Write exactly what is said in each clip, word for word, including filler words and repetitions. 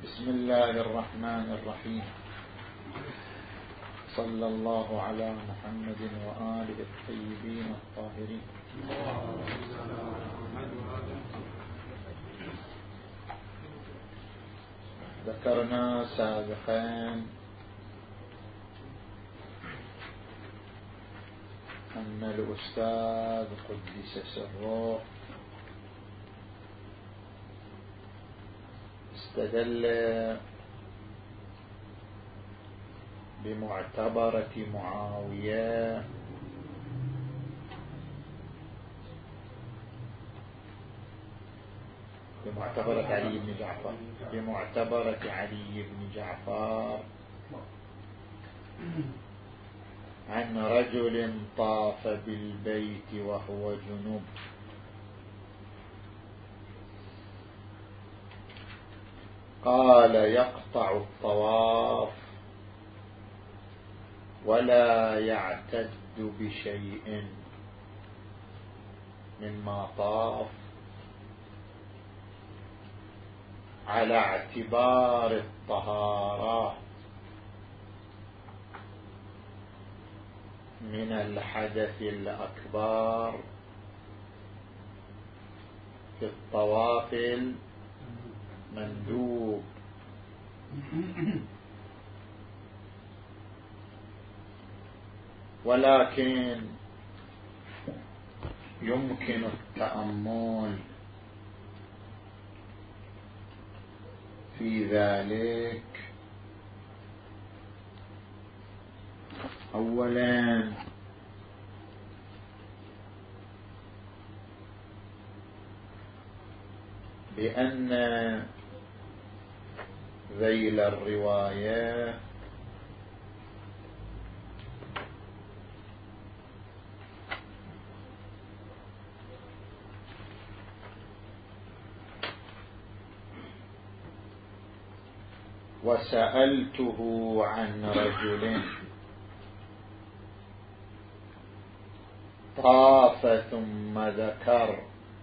بسم الله الرحمن الرحيم. صلى الله على محمد وآله الطيبين الطاهرين. ذكرنا سابقا أن الأستاذ قدس سره استدل بمعتبرة معاوية بمعتبرة علي بن جعفر بمعتبرة علي بن جعفر عن رجل طاف بالبيت وهو جنوب قال يقطع الطواف ولا يعتد بشيء مما طاف على اعتبار الطهارة من الحدث الأكبر في الطواف المندوب. ولكن يمكن التأمل في ذلك. أولا بأن ذيل الرواية وسألته عن رجل طاف ثم ذكر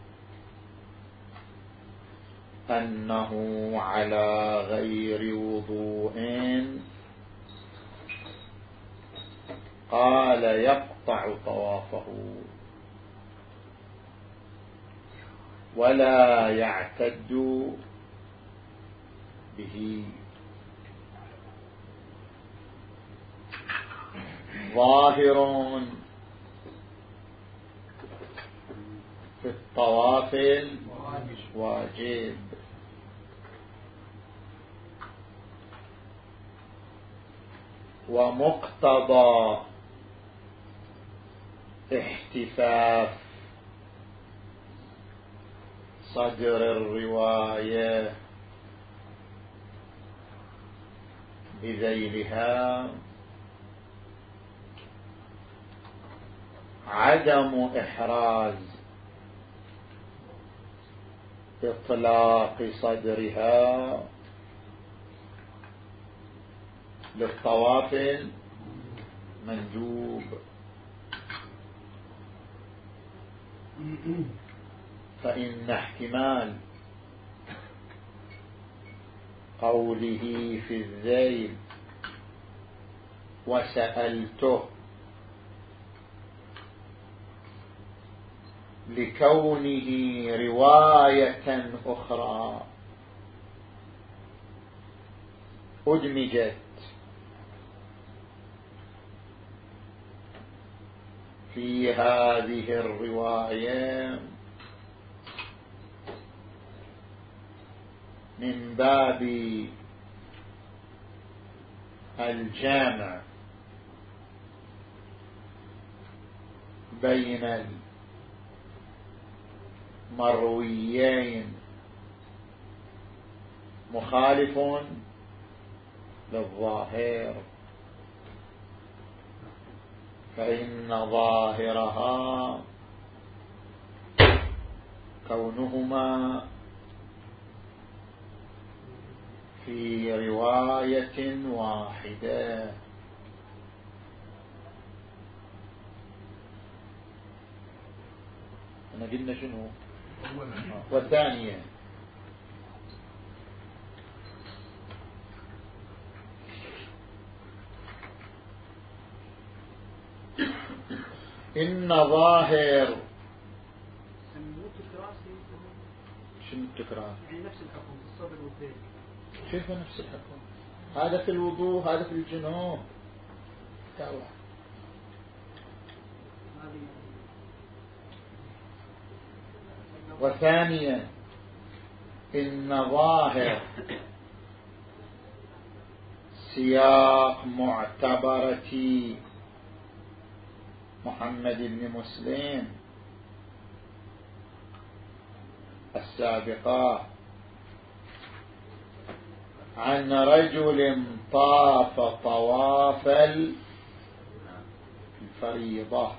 أنه على غير وضوء قال يقطع طوافه ولا يعتد به. ظاهر في الطواف الواجب ومقتضى احتفاف صدر الرواية بذيلها عدم إحراز إطلاق صدرها للطواف المندوب، فإن احتمال قوله في الذيل وسألته لكونه رواية أخرى أدمجت في هذه الرواية من باب الجامع بين المرويين مخالف للظاهر، فإن ظاهرها كونهما في رواية واحدة. أنا قلنا شنو؟ والثانية إن ظاهر شنو التكرار؟ يعني نفس الحكم في الصدر والذيل. كيف نفس الحكم؟ هذا في الوضوء هذا في الجنوب. تعال. وثانيا إن ظاهر سياق معتبرة محمد بن مسلم السابقة عن رجل طاف طواف الفريضة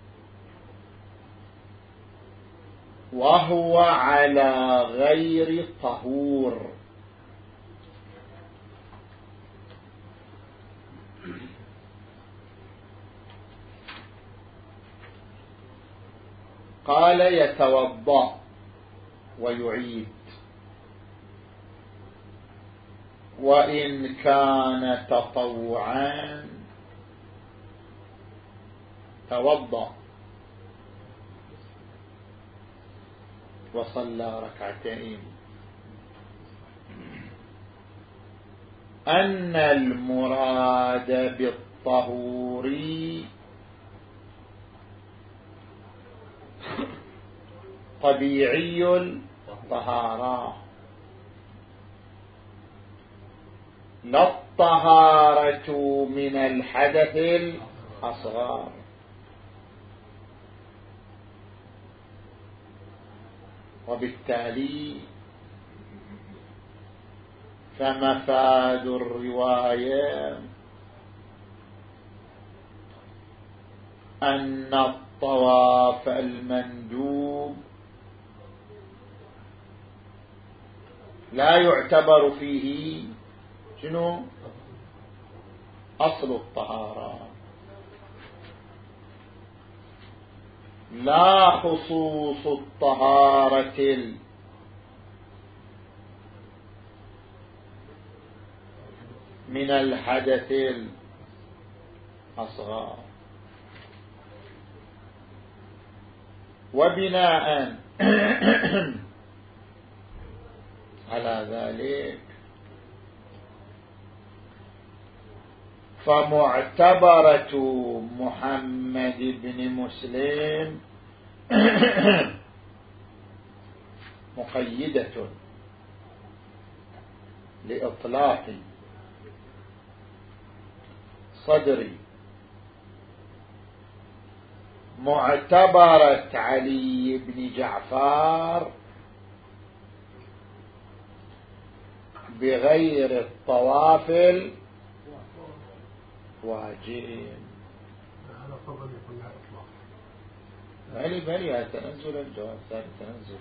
وهو على غير طهور، قال يتوضأ ويعيد وإن كان تطوعا توضأ وصلى ركعتين. أن المراد بالطهور طبيعي الطهارة لا الطهارة من الحدث الأصغر. وبالتالي فمفاد الرواية أن الطواف المندوب لا يعتبر فيه شنو أصل الطهارة، لا خصوص الطهارة من الحدث الأصغر. وبناء على ذلك فمعتبرة محمد بن مسلم مقيدة لإطلاق صدر معتبرة علي بن جعفر بغير الطواف الواجب. بلي بلي تنزل الجواب ثاني تنزل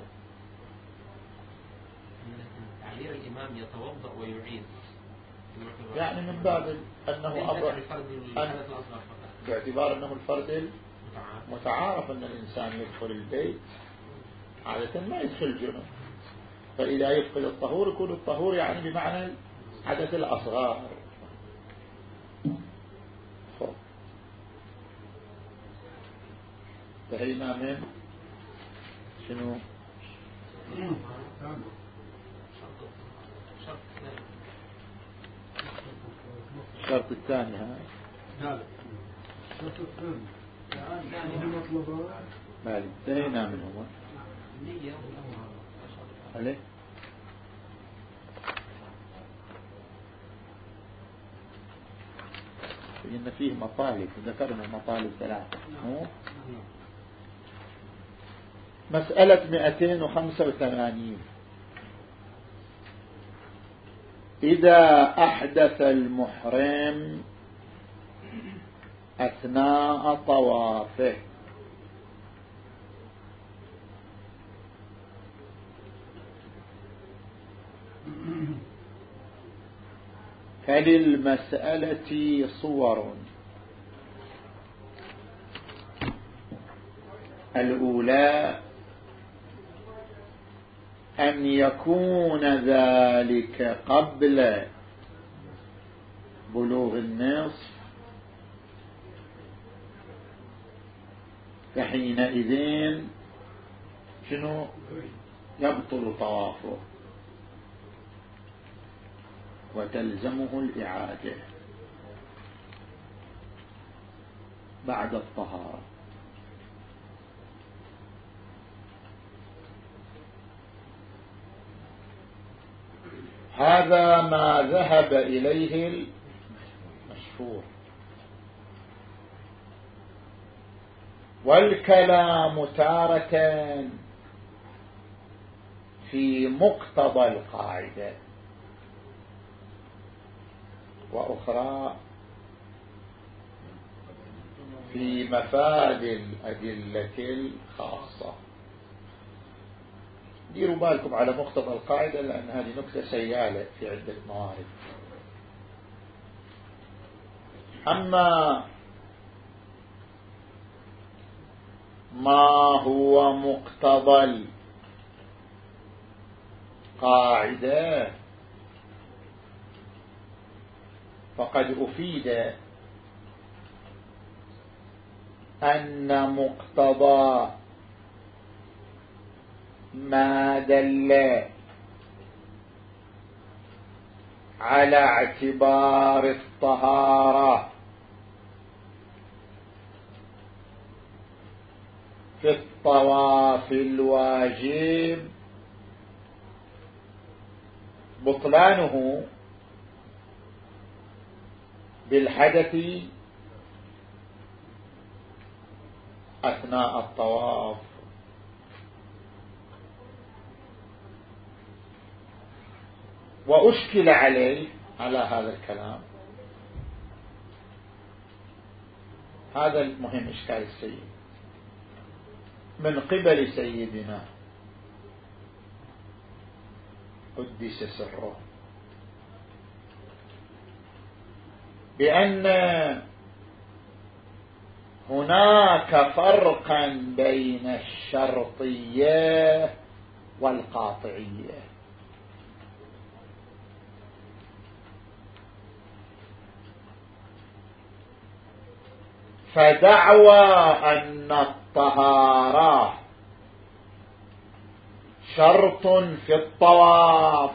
تعبير الإمام يتوضأ ويعيد يعني من باب أنه أفضل أن باعتبار أنه الفرد متعارف أن الإنسان يدخل البيت عادة ما يدخل جنوب، فإذا يفقد الطهور يكون الطهور يعني بمعنى الحدث الأصغر. انتهينا من شنو الشرط الثاني؟ ها مالي انتهينا منه عليه. إن فيه مطالب ذكرنا مطالب ثلاثة. مسألة مئتين وخمسة وثمانين إذا أحدث المحرم أثناء طوافه فللمسألة صور. الأولى أن يكون ذلك قبل بلوغ النصف فحينئذ شنو يبطل طوافه وتلزمه الإعادة بعد الطهارة. هذا ما ذهب إليه المشهور. والكلام تارة في مقتضى القاعدة وأخرى في مفاد الأدلة الخاصة. ديروا بالكم على مقتضى القاعدة لأن هذه نكتة سيالة في عدة موارد. أما ما هو مقتضى القاعدة فقد أفيد أن مقتضى ما دل على اعتبار الطهارة في الطواف الواجب بطلانه بالحدث أثناء الطواف. وأشكل عليه على هذا الكلام، هذا المهم إشكال السيد من قبل سيدنا قدس سره بأن هناك فرقا بين الشرطية والقاطعية. فدعوى أن الطهارة شرط في الطواف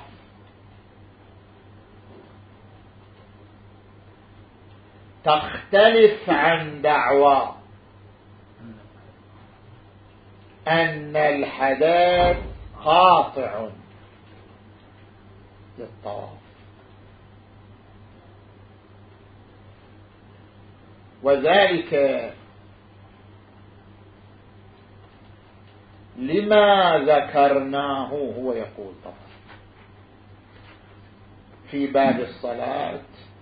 تختلف عن دعوى أن الحدث قاطع للطواف. وذلك لما ذكرناه، هو يقول طبعا في باب الصلاة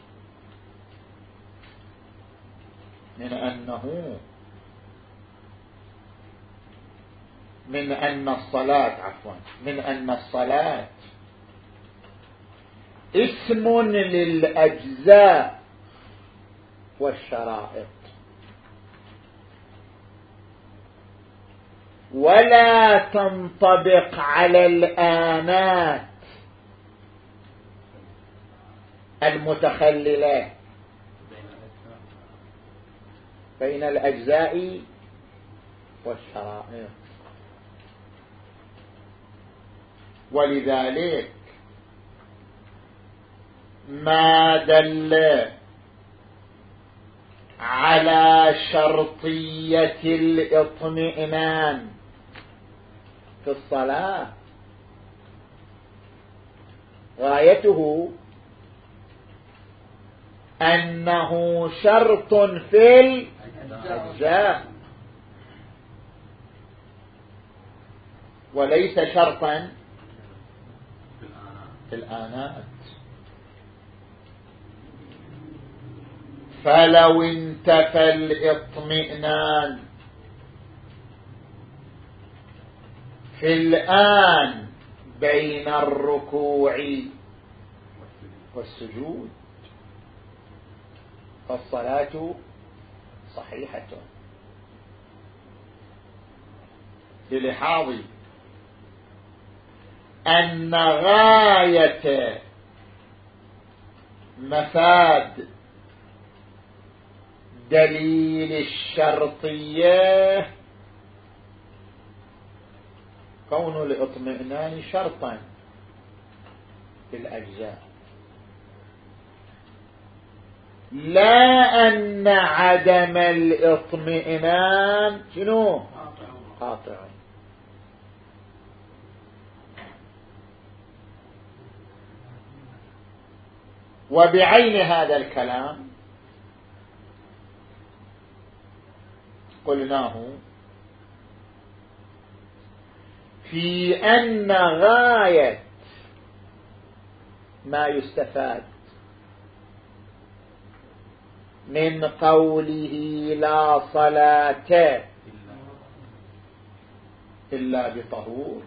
من أنه من أن الصلاة عفوا من أن الصلاة اسم للأجزاء والشرائط ولا تنطبق على الآنات المتخللة بين الأجزاء والشرائط. ولذلك ما دل على شرطية الإطمئنان في الصلاة غايته أنه شرط في الأجزاء وليس شرطا في الآنات. فلو انتفى الإطمئنان في الآن بين الركوع والسجود فالصلاة صحيحة للحاظ أن غاية مفاد دليل الشرطية كون الاطمئنان شرطا في الأجزاء، لا أن عدم الاطمئنان شنو؟ قاطع. وبعين هذا الكلام قلناه في أن غاية ما يستفاد من قوله لا صلاة إلا بطهور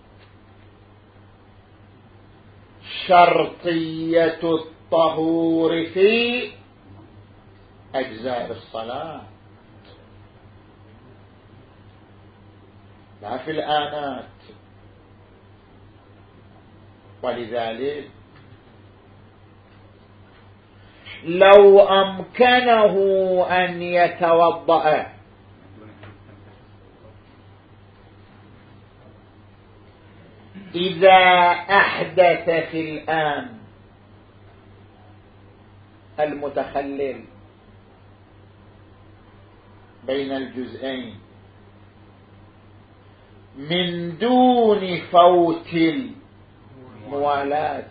شرطية الطهور في أجزاء الصلاة لا في الآنات. ولذلك لو أمكنه أن يتوضأ إذا أحدث في الآن المتخلل بين الجزئين من دون فوت الموالاة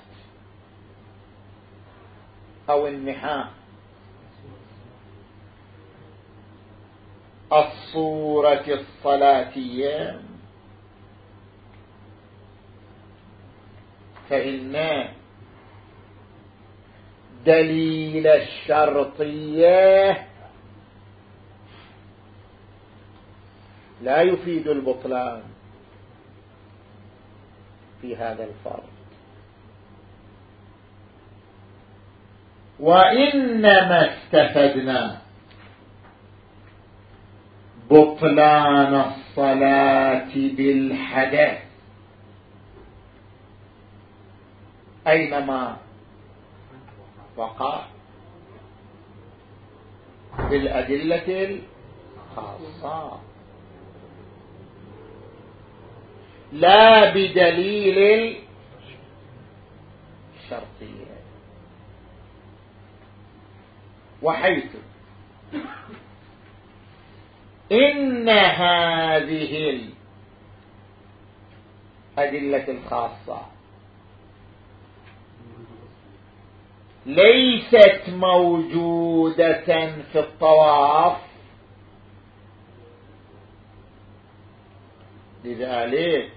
أو النحاء الصورة الصلاتية، فإن دليل الشرطية لا يفيد البطلان في هذا الفرض، وإنما استفدنا بطلان الصلاة بالحدث أينما وقع بالأدلة الخاصة لا بدليل الشرطية. وحيث إن هذه الأدلة الخاصة ليست موجودة في الطواف، لذلك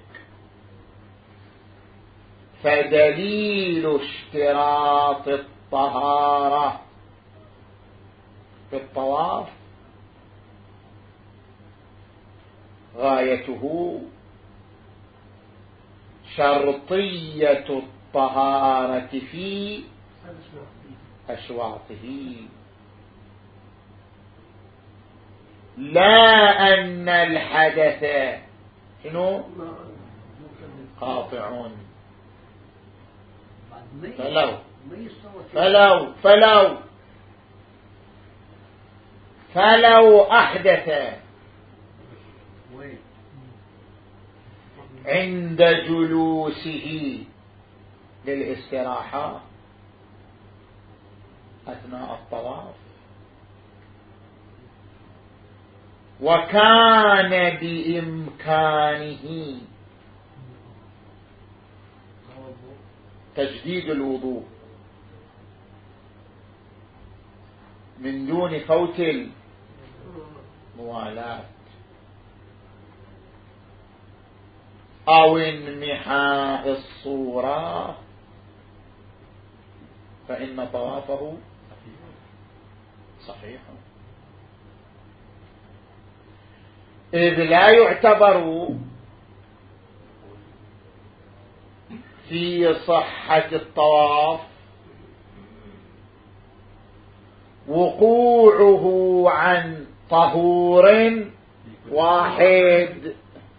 فدليل اشتراط الطهارة في الطواف غايته شرطية الطهارة في أشواطه، لا أن الحدث شنو قاطع. فلو فلو فلو فلو أحدث عند جلوسه للاستراحة أثناء الطواف وكان بإمكانه تجديد الوضوء من دون فوت الموالاة أو انمحاء الصورة، فإن طوافه صحيح، إذ لا يعتبر في صحة الطواف وقوعه عن طهور واحد،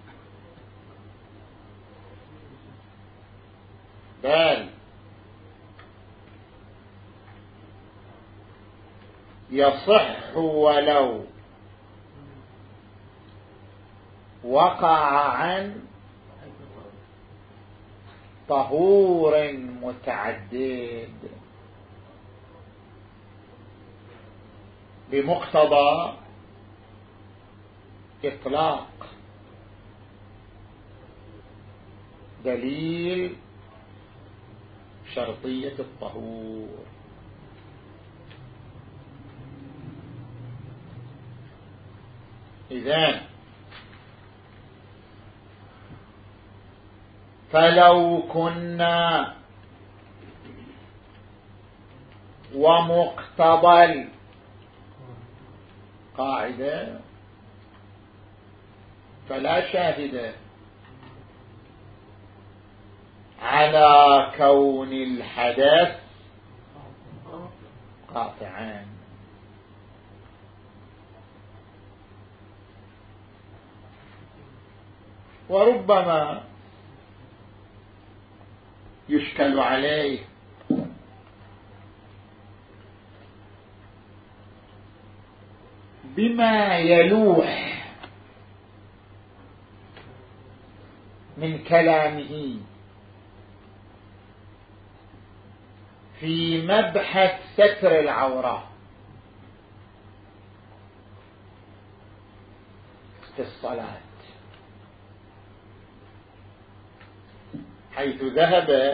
بل يصح ولو وقع عن طهور متعدد بمقتضى إطلاق دليل شرطية الطهور. إذن فلو كنا ومقتضى قاعدة فلا شاهد على كون الحدث قاطعا. وربما يشكل عليه بما يلوح من كلامه في مبحث ستر العورة في الصلاة، حيث ذهب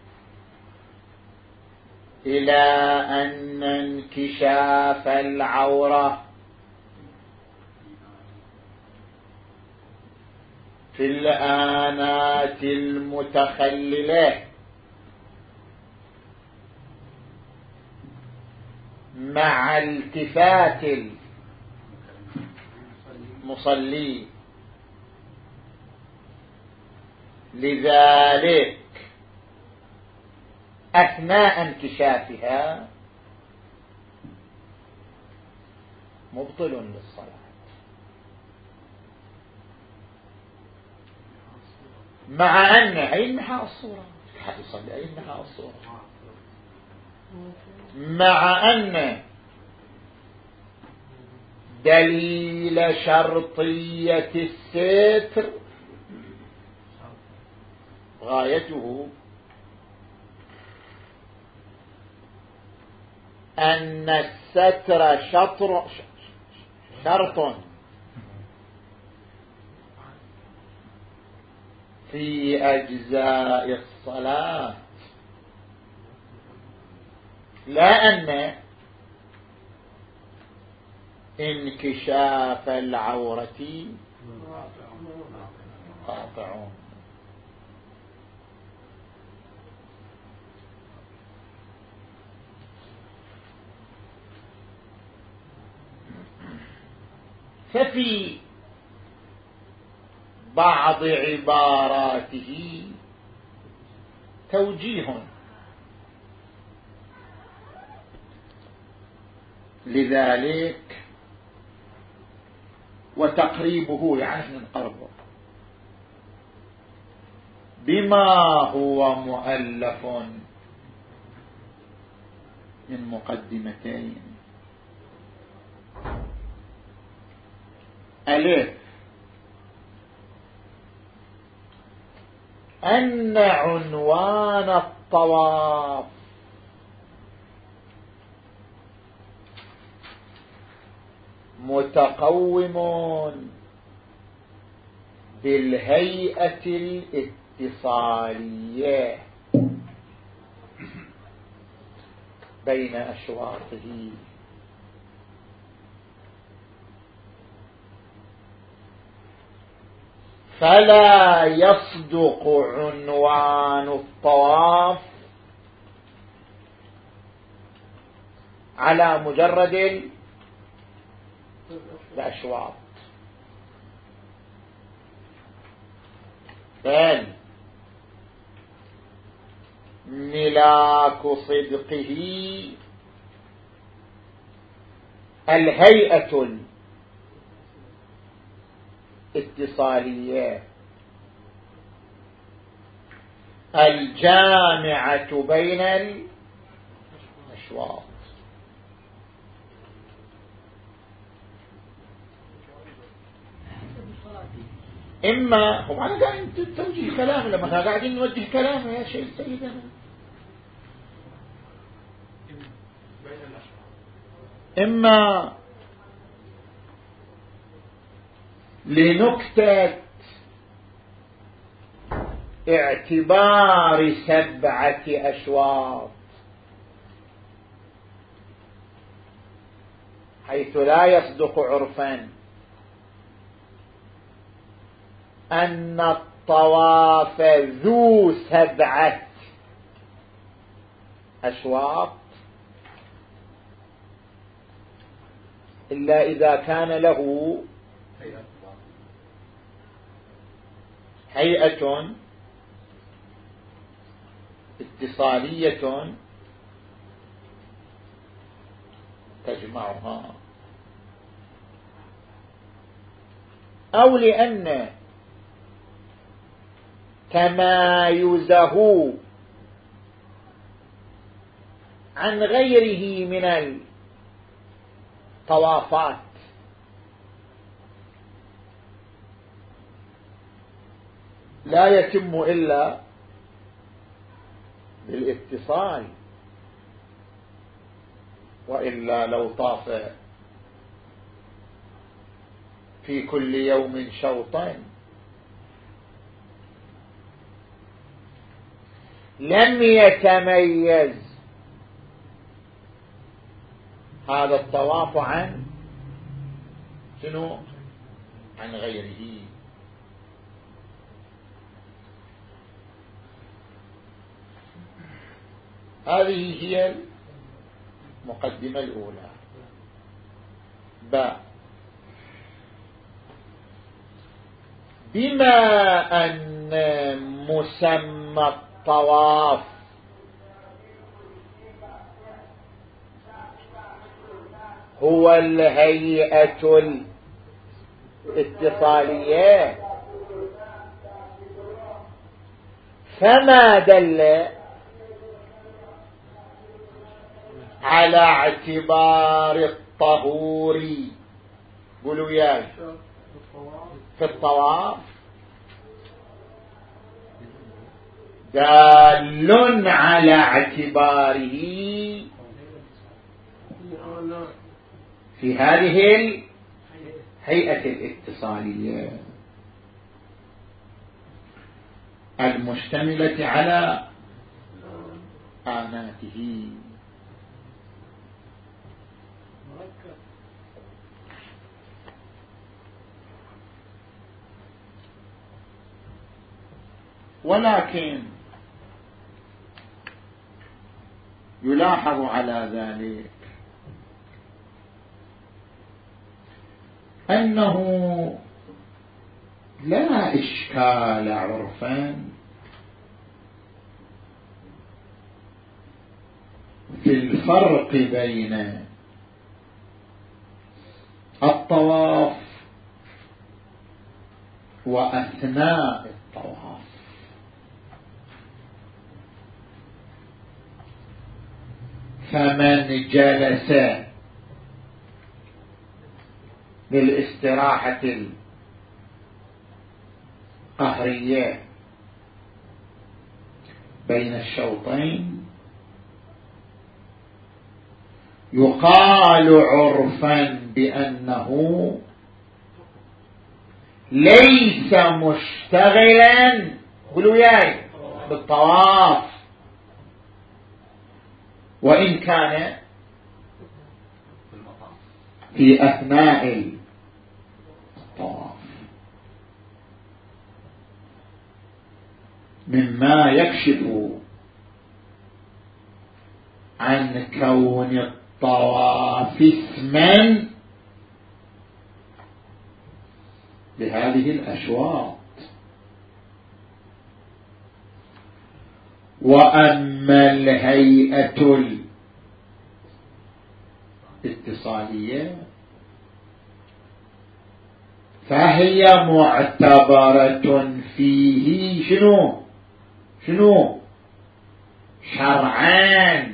إلى أن انكشاف العورة في الآنات المتخللة مع التفات المصلي لذلك أثناء انكشافها مبطل للصلاة، مع أن أي نحاء الصورة يصلي أي نحاء الصورة، مع أن دليل شرطية الستر غايته أن الستر شطر شرط في أجزاء الصلاة، لا أن انكشاف العورة قاطع. ففي بعض عباراته توجيه لذلك وتقريبه، يعني نقربه بما هو مؤلف من مقدمتين. ألف أن عنوان الطواف متقوم بالهيئة الاتصالية بين أشواطه، فلا يصدق عنوان الطواف على مجرد الأشواط، بل ملاك صدقه الهيئة الاتصالية الجامعة بين الأشواط. إما هم أنا قاعد توجيه كلام لما قاعدين نوجه كلام يا شيخ سيدنا إما لنكتة اعتبار سبعة أشواط حيث لا يصدق عرفا أن الطواف ذو سبعة أشواط إلا إذا كان له هيئة اتصالية تجمعها، أو لأن تمايزه عن غيره من الطوافات لا يتم إلا بالاتصال، وإلا لو طاف في كل يوم شوطا لم يتميز هذا الطواف عن شنو؟ عن غيره. هذه هي المقدمة الأولى. باء بما أن مسمى الطواف هو الهيئة الاتصالية، فما دل على اعتبار الطهور قولوا وياي في الطواف دال على اعتباره في هذه الهيئة الاتصالية المشتملة على آناته. ولكن يلاحظ على ذلك أنه لا إشكال عرفا في الفرق بين الطواف وأثناء الطواف. فمن جلس للاستراحة القهرية بين الشوطين يقال عرفا بأنه ليس مشتغلا قولوا ياي بالطواف، وإن كان في أثناء الطواف، مما يكشف عن كون الطواف اسما بهذه الأشواط. وأما الهيئة الاتصالية فهي معتبرة فيه شنو شنو شرعان،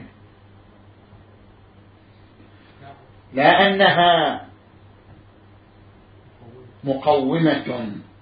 لأنها مقومة